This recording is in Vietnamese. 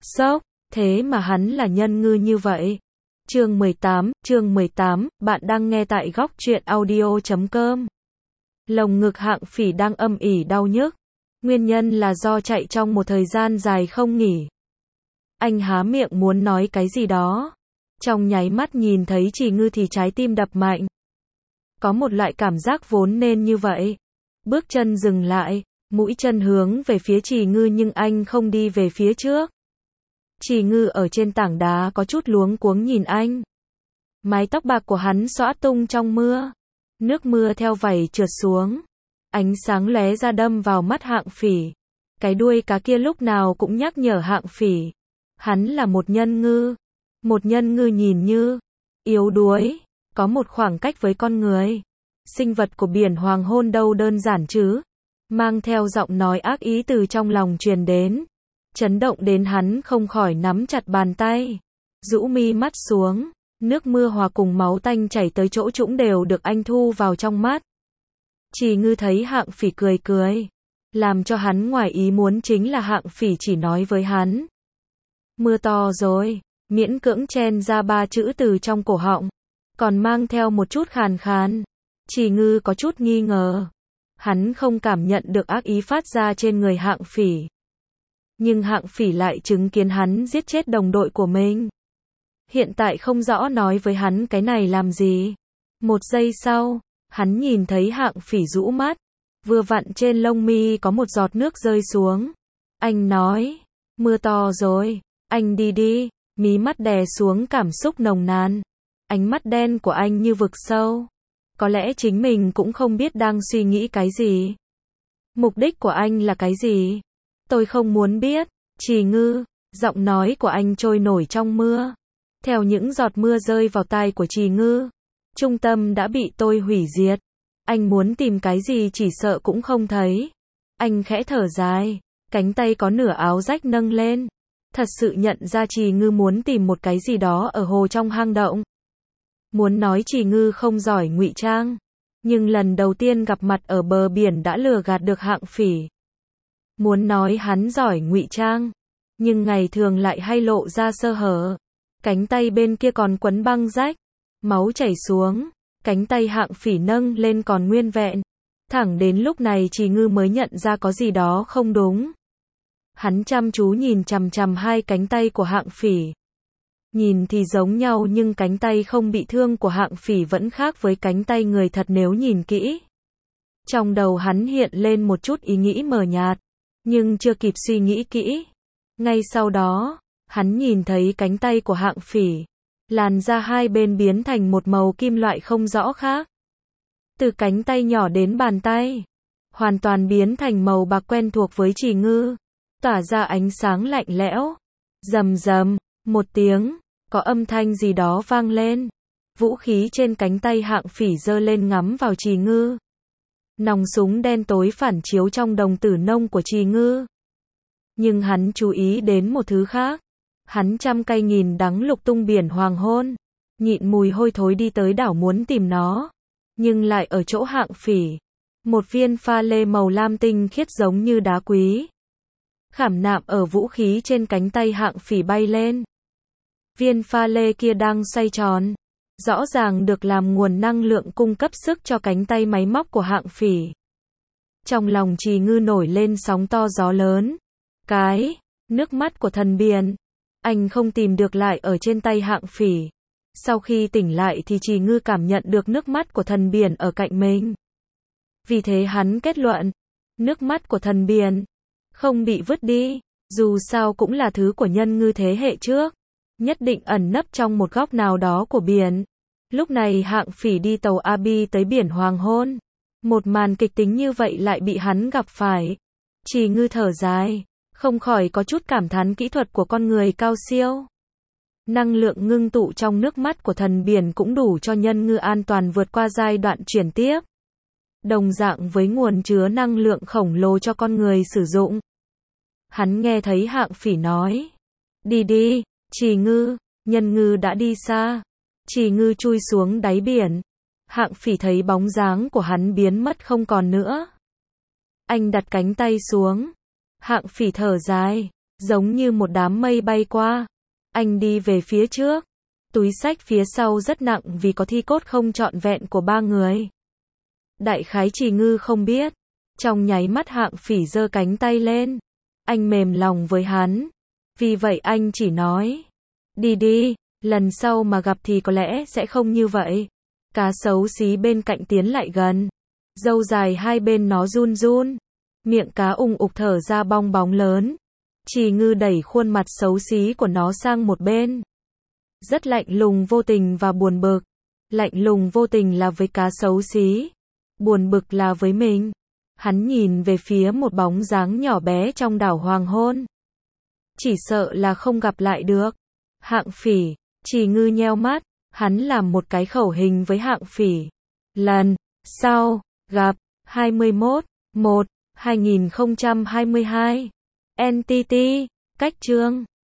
Sốc, thế mà hắn là nhân ngư như vậy. Chương 18, bạn đang nghe tại góc truyện audio.com. Lồng ngực Hạng Phỉ đang âm ỉ đau nhức. Nguyên nhân là do chạy trong một thời gian dài không nghỉ. Anh há miệng muốn nói cái gì đó. Trong nháy mắt nhìn thấy Trì Ngư thì trái tim đập mạnh. Có một loại cảm giác vốn nên như vậy. Bước chân dừng lại, mũi chân hướng về phía Trì Ngư nhưng anh không đi về phía trước. Trì Ngư ở trên tảng đá có chút luống cuống nhìn anh. Mái tóc bạc của hắn xõa tung trong mưa. Nước mưa theo vảy trượt xuống. Ánh sáng lóe ra đâm vào mắt Hạng Phỉ. Cái đuôi cá kia lúc nào cũng nhắc nhở Hạng Phỉ. Hắn là một nhân ngư. Một nhân ngư nhìn như yếu đuối, có một khoảng cách với con người. Sinh vật của biển hoàng hôn đâu đơn giản chứ. Mang theo giọng nói ác ý từ trong lòng truyền đến. Chấn động đến hắn không khỏi nắm chặt bàn tay. Rũ mi mắt xuống. Nước mưa hòa cùng máu tanh chảy tới chỗ trũng đều được anh thu vào trong mắt. Trì Ngư thấy Hạng Phỉ cười cười. Làm cho hắn ngoài ý muốn chính là Hạng Phỉ chỉ nói với hắn. Mưa to rồi. Miễn cưỡng chen ra 3 chữ từ trong cổ họng. Còn mang theo một chút khàn khàn. Trì Ngư có chút nghi ngờ. Hắn không cảm nhận được ác ý phát ra trên người Hạng Phỉ. Nhưng Hạng Phỉ lại chứng kiến hắn giết chết đồng đội của mình. Hiện tại không rõ nói với hắn cái này làm gì. Một giây sau, hắn nhìn thấy Hạng Phỉ rũ mắt. Vừa vặn trên lông mi có một giọt nước rơi xuống. Anh nói, mưa to rồi, anh đi đi. Mí mắt đè xuống cảm xúc nồng nàn. Ánh mắt đen của anh như vực sâu. Có lẽ chính mình cũng không biết đang suy nghĩ cái gì. Mục đích của anh là cái gì? Tôi không muốn biết. Trì Ngư, giọng nói của anh trôi nổi trong mưa. Theo những giọt mưa rơi vào tai của Trì Ngư, trung tâm đã bị tôi hủy diệt. Anh muốn tìm cái gì chỉ sợ cũng không thấy. Anh khẽ thở dài, cánh tay có nửa áo rách nâng lên. Thật sự nhận ra Trì Ngư muốn tìm một cái gì đó ở hồ trong hang động. Muốn nói Trì Ngư không giỏi ngụy trang, nhưng lần đầu tiên gặp mặt ở bờ biển đã lừa gạt được Hạng Phỉ. Muốn nói hắn giỏi ngụy trang, nhưng ngày thường lại hay lộ ra sơ hở. Cánh tay bên kia còn quấn băng rách, máu chảy xuống, cánh tay Hạng Phỉ nâng lên còn nguyên vẹn. Thẳng đến lúc này Trì Ngư mới nhận ra có gì đó không đúng. Hắn chăm chú nhìn chằm chằm hai cánh tay của Hạng Phỉ. Nhìn thì giống nhau nhưng cánh tay không bị thương của Hạng Phỉ vẫn khác với cánh tay người thật nếu nhìn kỹ. Trong đầu hắn hiện lên một chút ý nghĩ mờ nhạt, nhưng chưa kịp suy nghĩ kỹ. Ngay sau đó, hắn nhìn thấy cánh tay của Hạng Phỉ. Làn da hai bên biến thành một màu kim loại không rõ khác. Từ cánh tay nhỏ đến bàn tay, hoàn toàn biến thành màu bạc quen thuộc với Trì Ngư. Tỏa ra ánh sáng lạnh lẽo. Rầm rầm, một tiếng, có âm thanh gì đó vang lên. Vũ khí trên cánh tay Hạng Phỉ giơ lên ngắm vào Trì Ngư. Nòng súng đen tối phản chiếu trong đồng tử nông của Trì Ngư. Nhưng hắn chú ý đến một thứ khác. Hắn trăm cay nghìn đắng lục tung biển hoàng hôn. Nhịn mùi hôi thối đi tới đảo muốn tìm nó. Nhưng lại ở chỗ Hạng Phỉ. Một viên pha lê màu lam tinh khiết giống như đá quý. Khảm nạm ở vũ khí trên cánh tay Hạng Phỉ bay lên. Viên pha lê kia đang xoay tròn. Rõ ràng được làm nguồn năng lượng cung cấp sức cho cánh tay máy móc của Hạng Phỉ. Trong lòng Trì Ngư nổi lên sóng to gió lớn. Nước mắt của thần biển. Anh không tìm được lại ở trên tay Hạng Phỉ. Sau khi tỉnh lại thì Trì Ngư cảm nhận được nước mắt của thần biển ở cạnh mình. Vì thế hắn kết luận. Nước mắt của thần biển không bị vứt đi, dù sao cũng là thứ của nhân ngư thế hệ trước, nhất định ẩn nấp trong một góc nào đó của biển. Lúc này Hạng Phỉ đi tàu Abi tới biển hoàng hôn. Một màn kịch tính như vậy lại bị hắn gặp phải. Trì Ngư thở dài, không khỏi có chút cảm thán kỹ thuật của con người cao siêu. Năng lượng ngưng tụ trong nước mắt của thần biển cũng đủ cho nhân ngư an toàn vượt qua giai đoạn chuyển tiếp. Đồng dạng với nguồn chứa năng lượng khổng lồ cho con người sử dụng. Hắn nghe thấy Hạng Phỉ nói. Đi đi, Trì Ngư, nhân ngư đã đi xa. Trì Ngư chui xuống đáy biển. Hạng Phỉ thấy bóng dáng của hắn biến mất không còn nữa. Anh đặt cánh tay xuống. Hạng Phỉ thở dài. giống như một đám mây bay qua. Anh đi về phía trước. Túi xách phía sau rất nặng vì có thi cốt không trọn vẹn của 3 người. Đại khái Trì Ngư không biết. Trong nháy mắt Hạng Phỉ giơ cánh tay lên. Anh mềm lòng với hắn. Vì vậy anh chỉ nói. Đi đi, lần sau mà gặp thì có lẽ sẽ không như vậy. Cá xấu xí bên cạnh tiến lại gần. Râu dài hai bên nó run run. Miệng cá ùng ục thở ra bong bóng lớn. Trì Ngư đẩy khuôn mặt xấu xí của nó sang một bên. Rất lạnh lùng vô tình và buồn bực. Lạnh lùng vô tình là với cá xấu xí. Buồn bực là với mình. Hắn nhìn về phía một bóng dáng nhỏ bé trong đảo hoàng hôn. Chỉ sợ là không gặp lại được. Hạng Phỉ, Trì Ngư nheo mắt, hắn làm một cái khẩu hình với Hạng Phỉ. Lần sau gặp 21/1/2022. NTT, cách chương